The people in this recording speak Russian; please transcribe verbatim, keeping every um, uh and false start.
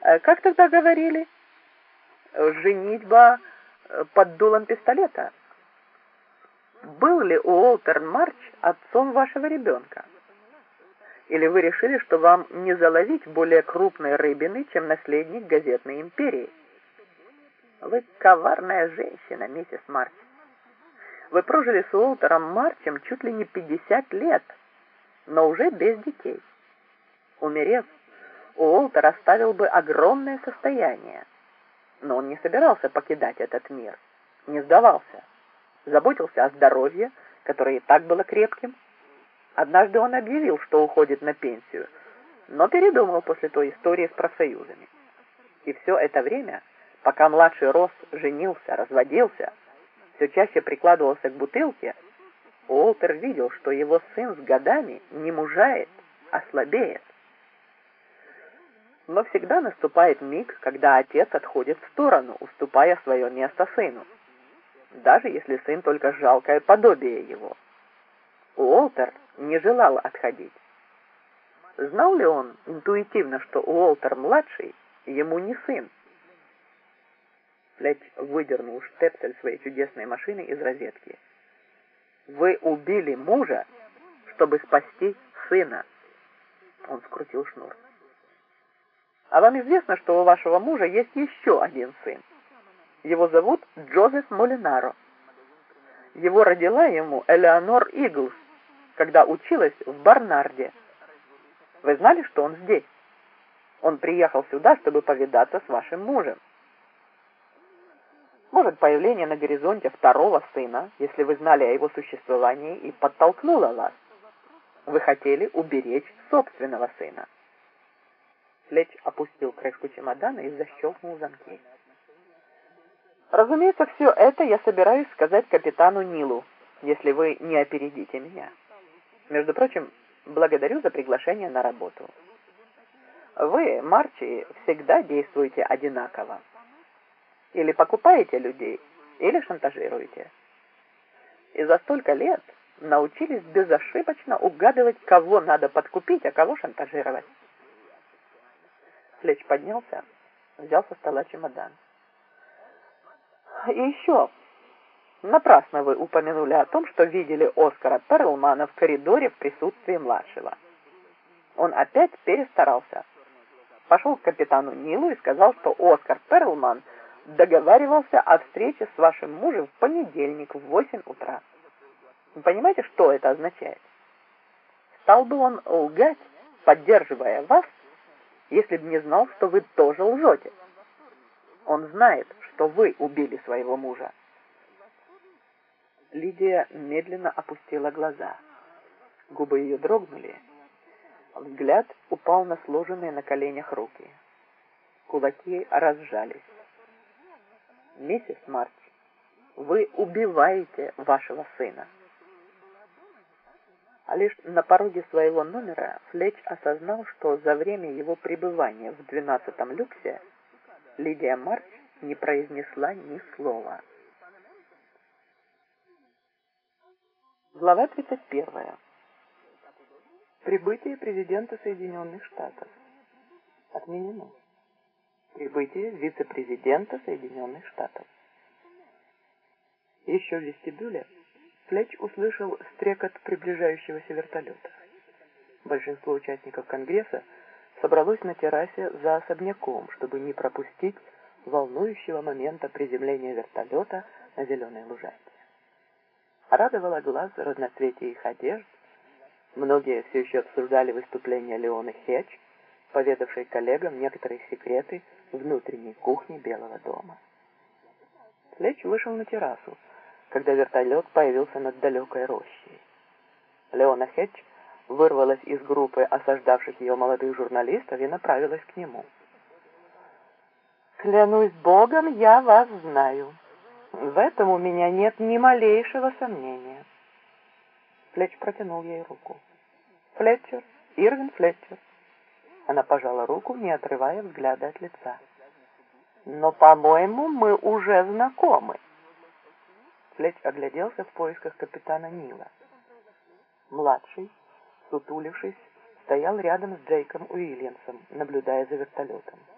Э, Как тогда говорили? Женитьба э, под дулом пистолета. Был ли Уолтер Марч отцом вашего ребенка? Или вы решили, что вам не заловить более крупной рыбины, чем наследник газетной империи? Вы коварная женщина, миссис Марч. Вы прожили с Уолтером Марчем чуть ли не пятьдесят лет, но уже без детей. Умерев, Уолтер оставил бы огромное состояние, но он не собирался покидать этот мир, не сдавался, заботился о здоровье, которое и так было крепким. Однажды он объявил, что уходит на пенсию, но передумал после той истории с профсоюзами. И все это время, пока младший Росс женился, разводился, все чаще прикладывался к бутылке, Уолтер видел, что его сын с годами не мужает, а слабеет. Но всегда наступает миг, когда отец отходит в сторону, уступая свое место сыну, даже если сын только жалкое подобие его. Уолтер не желал отходить. Знал ли он интуитивно, что Уолтер-младший ему не сын? Флетч выдернул штепсель своей чудесной машины из розетки. «Вы убили мужа, чтобы спасти сына!» Он скрутил шнур. «А вам известно, что у вашего мужа есть еще один сын? Его зовут Джозеф Молинаро. Его родила ему Элеонор Иглс, когда училась в Барнарде. Вы знали, что он здесь? Он приехал сюда, чтобы повидаться с вашим мужем. Может, появление на горизонте второго сына, если вы знали о его существовании, и подтолкнуло вас. Вы хотели уберечь собственного сына». Флетч опустил крышку чемодана и защелкнул замки. «Разумеется, все это я собираюсь сказать капитану Нилу, если вы не опередите меня. Между прочим, благодарю за приглашение на работу. Вы, Марчи, всегда действуете одинаково. Или покупаете людей, или шантажируете. И за столько лет научились безошибочно угадывать, кого надо подкупить, а кого шантажировать». Флетч поднялся, взял со стола чемодан. «И еще, напрасно вы упомянули о том, что видели Оскара Перлмана в коридоре в присутствии младшего. Он опять перестарался. Пошел к капитану Нилу и сказал, что Оскар Перлман договаривался о встрече с вашим мужем в понедельник в восемь утра. Вы понимаете, что это означает? Стал бы он лгать, поддерживая вас, если бы не знал, что вы тоже лжете. Он знает, что вы убили своего мужа». Лидия медленно опустила глаза. Губы ее дрогнули. Взгляд упал на сложенные на коленях руки. Кулаки разжались. «Миссис Марч, вы убиваете вашего сына». А лишь на пороге своего номера Флетч осознал, что за время его пребывания в двенадцатом люксе Лидия Марч не произнесла ни слова. Глава тридцать первая. Прибытие президента Соединенных Штатов. Отменено. Прибытие вице-президента Соединенных Штатов. Еще в вестибюле Флетч услышал стрекот приближающегося вертолета. Большинство участников Конгресса собралось на террасе за особняком, чтобы не пропустить волнующего момента приземления вертолета на зеленой лужайке. Радовало глаз разноцветие их одежд. Многие все еще обсуждали выступление Леоны Хедж, поведавшей коллегам некоторые секреты внутренней кухни Белого дома. Флетч вышел на террасу, когда вертолет появился над далекой рощей. Леона Хедж вырвалась из группы осаждавших ее молодых журналистов и направилась к нему. «Клянусь Богом, я вас знаю. В этом у меня нет ни малейшего сомнения». Флетч протянул ей руку. «Флетчер, Ирвин Флетчер». Она пожала руку, не отрывая взгляда от лица. «Но, по-моему, мы уже знакомы». Флетч огляделся в поисках капитана Нила. Младший, сутулившись, стоял рядом с Джейком Уильямсом, наблюдая за вертолетом.